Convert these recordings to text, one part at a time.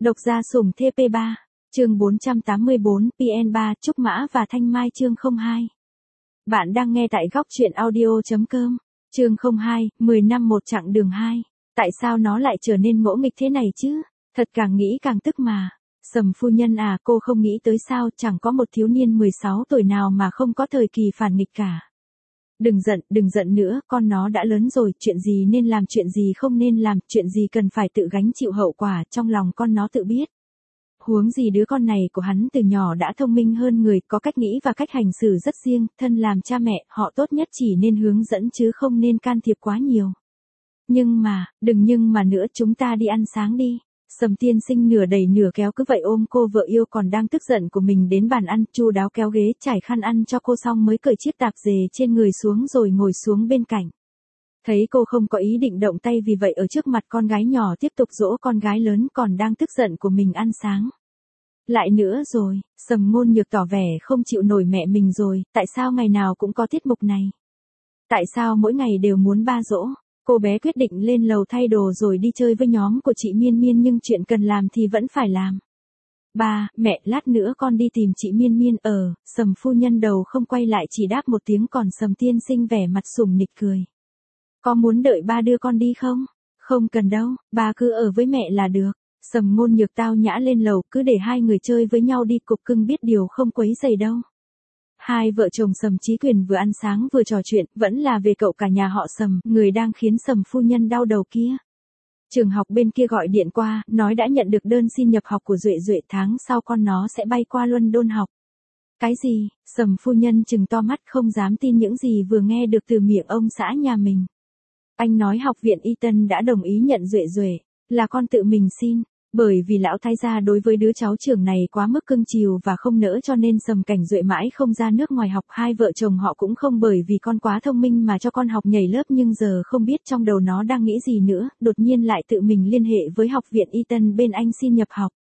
Độc gia sủng TP3, chương 484, PN3, Trúc Mã và Thanh Mai chương 02. Bạn đang nghe tại góc truyện audio.com, chương 02, 10 năm một chặng đường 2. Tại sao nó lại trở nên ngỗ nghịch thế này chứ? Thật càng nghĩ càng tức mà. Sầm phu nhân à, cô không nghĩ tới sao chẳng có một thiếu niên 16 tuổi nào mà không có thời kỳ phản nghịch cả. Đừng giận nữa, con nó đã lớn rồi, chuyện gì nên làm chuyện gì không nên làm, chuyện gì cần phải tự gánh chịu hậu quả, trong lòng con nó tự biết. Huống gì đứa con này của hắn từ nhỏ đã thông minh hơn người, có cách nghĩ và cách hành xử rất riêng, thân làm cha mẹ, họ tốt nhất chỉ nên hướng dẫn chứ không nên can thiệp quá nhiều. Đừng nhưng mà nữa, chúng ta đi ăn sáng đi. Sầm tiên sinh nửa đẩy nửa kéo cứ vậy ôm cô vợ yêu còn đang tức giận của mình đến bàn ăn, chu đáo kéo ghế trải khăn ăn cho cô xong mới cởi chiếc tạp dề trên người xuống rồi ngồi xuống bên cạnh. Thấy cô không có ý định động tay, vì vậy ở trước mặt con gái nhỏ tiếp tục dỗ con gái lớn còn đang tức giận của mình ăn sáng. Lại nữa rồi, Sầm Ngôn Nhược tỏ vẻ không chịu nổi mẹ mình rồi, tại sao ngày nào cũng có tiết mục này? Tại sao mỗi ngày đều muốn ba dỗ? Cô bé quyết định lên lầu thay đồ rồi đi chơi với nhóm của chị Miên Miên, nhưng chuyện cần làm thì vẫn phải làm. Ba, mẹ, lát nữa con đi tìm chị Miên Miên. Sầm phu nhân đầu không quay lại chỉ đáp một tiếng, còn Sầm tiên sinh vẻ mặt sủng nịch cười. Có muốn đợi ba đưa con đi không? Không cần đâu, ba cứ ở với mẹ là được. Sầm Ngôn Nhược tao nhã lên lầu, cứ để hai người chơi với nhau đi, cục cưng biết điều không quấy rầy đâu. Hai vợ chồng Sầm Chí Quyền vừa ăn sáng vừa trò chuyện, vẫn là về cậu cả nhà họ Sầm, người đang khiến Sầm phu nhân đau đầu kia. Trường học bên kia gọi điện qua, nói đã nhận được đơn xin nhập học của Duệ Duệ, tháng sau con nó sẽ bay qua London học. Cái gì? Sầm phu nhân trừng to mắt không dám tin những gì vừa nghe được từ miệng ông xã nhà mình. Anh nói học viện Eton đã đồng ý nhận Duệ Duệ, là con tự mình xin. Bởi vì lão thái gia đối với đứa cháu trưởng này quá mức cưng chiều và không nỡ, cho nên Sầm Cảnh Duệ mãi không ra nước ngoài học. Hai vợ chồng họ cũng không bởi vì con quá thông minh mà cho con học nhảy lớp, nhưng giờ không biết trong đầu nó đang nghĩ gì nữa, đột nhiên lại tự mình liên hệ với học viện Eton bên Anh xin nhập học.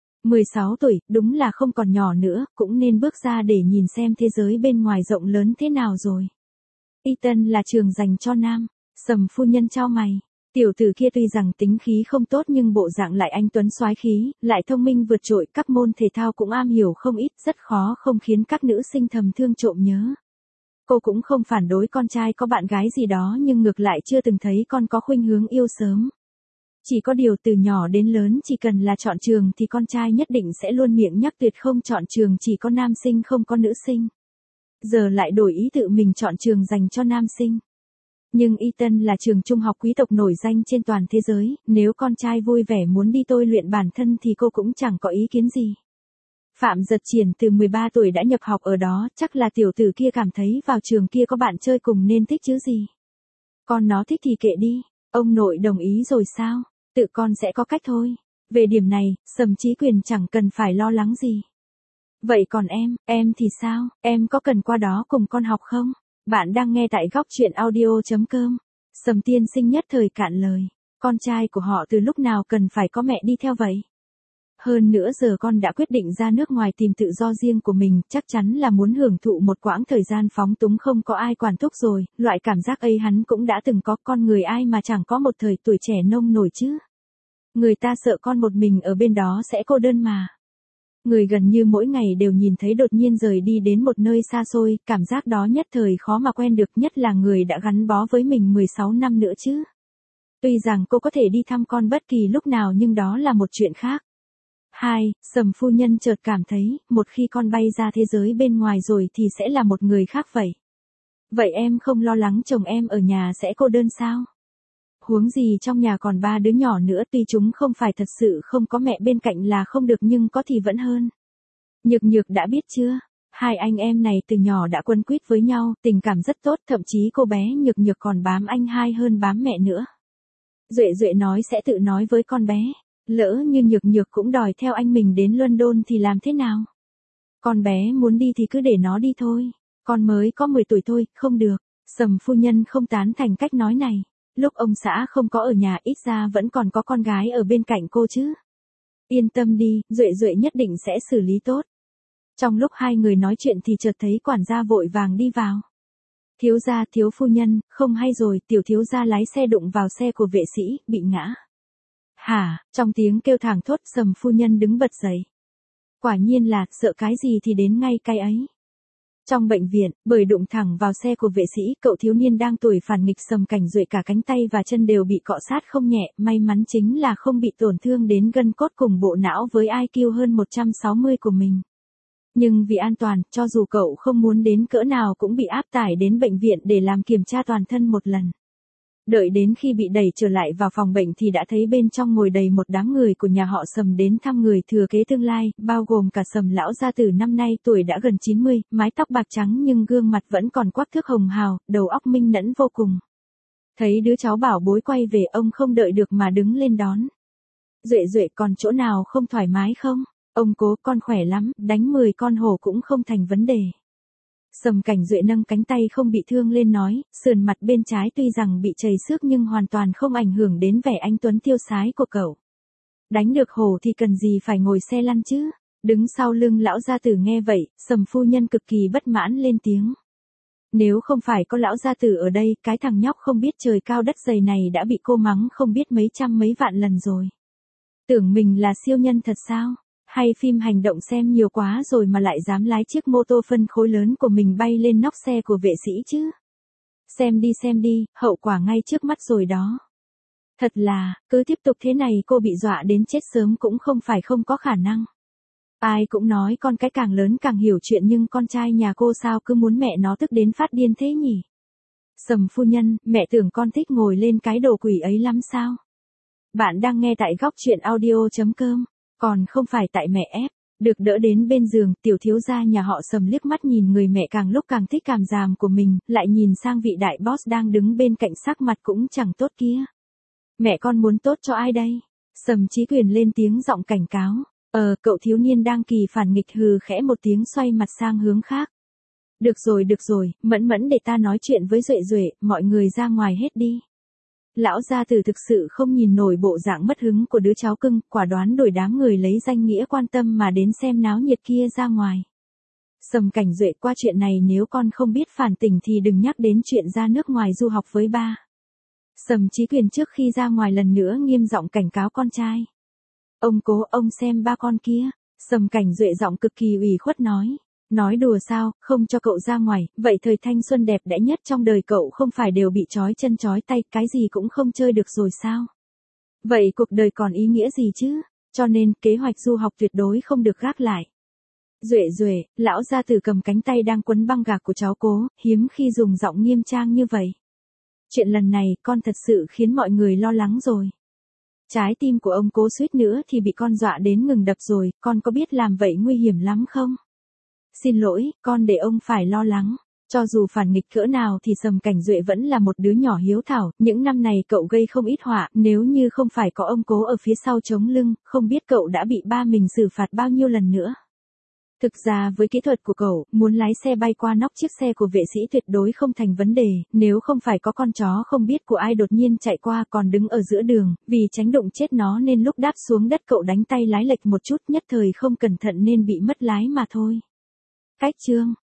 16 tuổi, đúng là không còn nhỏ nữa, cũng nên bước ra để nhìn xem thế giới bên ngoài rộng lớn thế nào rồi. Eton là trường dành cho nam. Sầm phu nhân chau mày. Tiểu tử kia tuy rằng tính khí không tốt nhưng bộ dạng lại anh tuấn soái khí, lại thông minh vượt trội, các môn thể thao cũng am hiểu không ít, rất khó không khiến các nữ sinh thầm thương trộm nhớ. Cô cũng không phản đối con trai có bạn gái gì đó, nhưng ngược lại chưa từng thấy con có khuynh hướng yêu sớm. Chỉ có điều từ nhỏ đến lớn chỉ cần là chọn trường thì con trai nhất định sẽ luôn miệng nhắc tuyệt không chọn trường chỉ có nam sinh không có nữ sinh. Giờ lại đổi ý tự mình chọn trường dành cho nam sinh. Nhưng Eton là trường trung học quý tộc nổi danh trên toàn thế giới, nếu con trai vui vẻ muốn đi tôi luyện bản thân thì cô cũng chẳng có ý kiến gì. Phạm Giật Triển từ 13 tuổi đã nhập học ở đó, chắc là tiểu tử kia cảm thấy vào trường kia có bạn chơi cùng nên thích chứ gì. Con nó thích thì kệ đi, ông nội đồng ý rồi sao, tự con sẽ có cách thôi. Về điểm này, Sầm Chí Quyền chẳng cần phải lo lắng gì. Vậy còn em thì sao, em có cần qua đó cùng con học không? Bạn đang nghe tại góc truyện audio.com. Sầm tiên sinh nhất thời cạn lời. Con trai của họ từ lúc nào cần phải có mẹ đi theo vậy? Hơn nữa giờ con đã quyết định ra nước ngoài tìm tự do riêng của mình, chắc chắn là muốn hưởng thụ một quãng thời gian phóng túng không có ai quản thúc rồi. Loại cảm giác ấy hắn cũng đã từng có, con người ai mà chẳng có một thời tuổi trẻ nông nổi chứ. Người ta sợ con một mình ở bên đó sẽ cô đơn mà. Người gần như mỗi ngày đều nhìn thấy đột nhiên rời đi đến một nơi xa xôi, cảm giác đó nhất thời khó mà quen được, nhất là người đã gắn bó với mình 16 năm nữa chứ. Tuy rằng cô có thể đi thăm con bất kỳ lúc nào nhưng đó là một chuyện khác. Sầm phu nhân chợt cảm thấy, một khi con bay ra thế giới bên ngoài rồi thì sẽ là một người khác vậy. Vậy em không lo lắng chồng em ở nhà sẽ cô đơn sao? Huống gì trong nhà còn 3 đứa nhỏ nữa, tuy chúng không phải thật sự không có mẹ bên cạnh là không được nhưng có thì vẫn hơn. Nhược Nhược đã biết chưa? Hai anh em này từ nhỏ đã quấn quýt với nhau, tình cảm rất tốt, thậm chí cô bé Nhược Nhược còn bám anh hai hơn bám mẹ nữa. Duệ Duệ nói sẽ tự nói với con bé, lỡ như Nhược Nhược cũng đòi theo anh mình đến London thì làm thế nào? Con bé muốn đi thì cứ để nó đi thôi, con mới có 10 tuổi thôi, không được. Sầm phu nhân không tán thành cách nói này. Lúc ông xã không có ở nhà ít ra vẫn còn có con gái ở bên cạnh cô chứ. Yên tâm đi, Duệ Duệ nhất định sẽ xử lý tốt. Trong lúc hai người nói chuyện thì chợt thấy quản gia vội vàng đi vào. Thiếu gia, thiếu phu nhân, không hay rồi, tiểu thiếu gia lái xe đụng vào xe của vệ sĩ, bị ngã. Hả, trong tiếng kêu thảng thốt Sầm phu nhân đứng bật dậy. Quả nhiên là, sợ cái gì thì đến ngay cái ấy. Trong bệnh viện, bởi đụng thẳng vào xe của vệ sĩ, cậu thiếu niên đang tuổi phản nghịch Sầm Cảnh Duệ cả cánh tay và chân đều bị cọ sát không nhẹ, may mắn chính là không bị tổn thương đến gân cốt cùng bộ não với IQ hơn 160 của mình. Nhưng vì an toàn, cho dù cậu không muốn đến cỡ nào cũng bị áp tải đến bệnh viện để làm kiểm tra toàn thân một lần. Đợi đến khi bị đẩy trở lại vào phòng bệnh thì đã thấy bên trong ngồi đầy một đám người của nhà họ Sầm đến thăm người thừa kế tương lai, bao gồm cả Sầm lão gia tử năm nay tuổi đã gần 90, mái tóc bạc trắng nhưng gương mặt vẫn còn quắc thước hồng hào, đầu óc minh mẫn vô cùng. Thấy đứa cháu bảo bối quay về, ông không đợi được mà đứng lên đón. Duệ còn chỗ nào không thoải mái không? Ông Cố, con khỏe lắm, đánh 10 con hổ cũng không thành vấn đề. Sầm Cảnh Duệ nâng cánh tay không bị thương lên nói, sườn mặt bên trái tuy rằng bị chảy xước nhưng hoàn toàn không ảnh hưởng đến vẻ anh tuấn tiêu sái của cậu. Đánh được hổ thì cần gì phải ngồi xe lăn chứ? Đứng sau lưng lão gia tử nghe vậy, Sầm phu nhân cực kỳ bất mãn lên tiếng. Nếu không phải có lão gia tử ở đây, cái thằng nhóc không biết trời cao đất dày này đã bị cô mắng không biết mấy trăm mấy vạn lần rồi. Tưởng mình là siêu nhân thật sao? Hay phim hành động xem nhiều quá rồi mà lại dám lái chiếc mô tô phân khối lớn của mình bay lên nóc xe của vệ sĩ chứ? Xem đi, hậu quả ngay trước mắt rồi đó. Thật là, cứ tiếp tục thế này cô bị dọa đến chết sớm cũng không phải không có khả năng. Ai cũng nói con cái càng lớn càng hiểu chuyện nhưng con trai nhà cô sao cứ muốn mẹ nó tức đến phát điên thế nhỉ? Sầm phu nhân, mẹ tưởng con thích ngồi lên cái đồ quỷ ấy lắm sao? Bạn đang nghe tại góc truyện audio.com. Còn không phải tại mẹ ép. Được đỡ đến bên giường, tiểu thiếu gia nhà họ Sầm liếc mắt nhìn người mẹ càng lúc càng thích cảm giảm của mình, lại nhìn sang vị đại boss đang đứng bên cạnh sắc mặt cũng chẳng tốt kia. Mẹ con muốn tốt cho ai đây? Sầm Chí Quyền lên tiếng giọng cảnh cáo. Cậu thiếu niên đang kỳ phản nghịch hừ khẽ một tiếng xoay mặt sang hướng khác. Được rồi, mẫn để ta nói chuyện với Duệ, mọi người ra ngoài hết đi. Lão gia tử thực sự không nhìn nổi bộ dạng mất hứng của đứa cháu cưng, quả đoán đuổi đám người lấy danh nghĩa quan tâm mà đến xem náo nhiệt kia ra ngoài. Sầm Cảnh Duệ, qua chuyện này nếu con không biết phản tỉnh thì đừng nhắc đến chuyện ra nước ngoài du học với ba. Sầm Chí Quyền trước khi ra ngoài lần nữa nghiêm giọng cảnh cáo con trai. Ông Cố, ông xem ba con kia. Sầm Cảnh Duệ giọng cực kỳ ủy khuất nói. Nói đùa sao, không cho cậu ra ngoài, vậy thời thanh xuân đẹp đẽ nhất trong đời cậu không phải đều bị trói chân trói tay, cái gì cũng không chơi được rồi sao? Vậy cuộc đời còn ý nghĩa gì chứ? Cho nên, kế hoạch du học tuyệt đối không được gác lại. Duệ, lão gia tử cầm cánh tay đang quấn băng gạc của cháu Cố, hiếm khi dùng giọng nghiêm trang như vậy. Chuyện lần này, con thật sự khiến mọi người lo lắng rồi. Trái tim của ông Cố suýt nữa thì bị con dọa đến ngừng đập rồi, con có biết làm vậy nguy hiểm lắm không? Xin lỗi, con để ông phải lo lắng. Cho dù phản nghịch cỡ nào thì Sầm Cảnh Duệ vẫn là một đứa nhỏ hiếu thảo, những năm này cậu gây không ít họa, nếu như không phải có ông Cố ở phía sau chống lưng, không biết cậu đã bị ba mình xử phạt bao nhiêu lần nữa. Thực ra với kỹ thuật của cậu, muốn lái xe bay qua nóc chiếc xe của vệ sĩ tuyệt đối không thành vấn đề, nếu không phải có con chó không biết của ai đột nhiên chạy qua còn đứng ở giữa đường, vì tránh đụng chết nó nên lúc đáp xuống đất cậu đánh tay lái lệch một chút nhất thời không cẩn thận nên bị mất lái mà thôi. Cách chương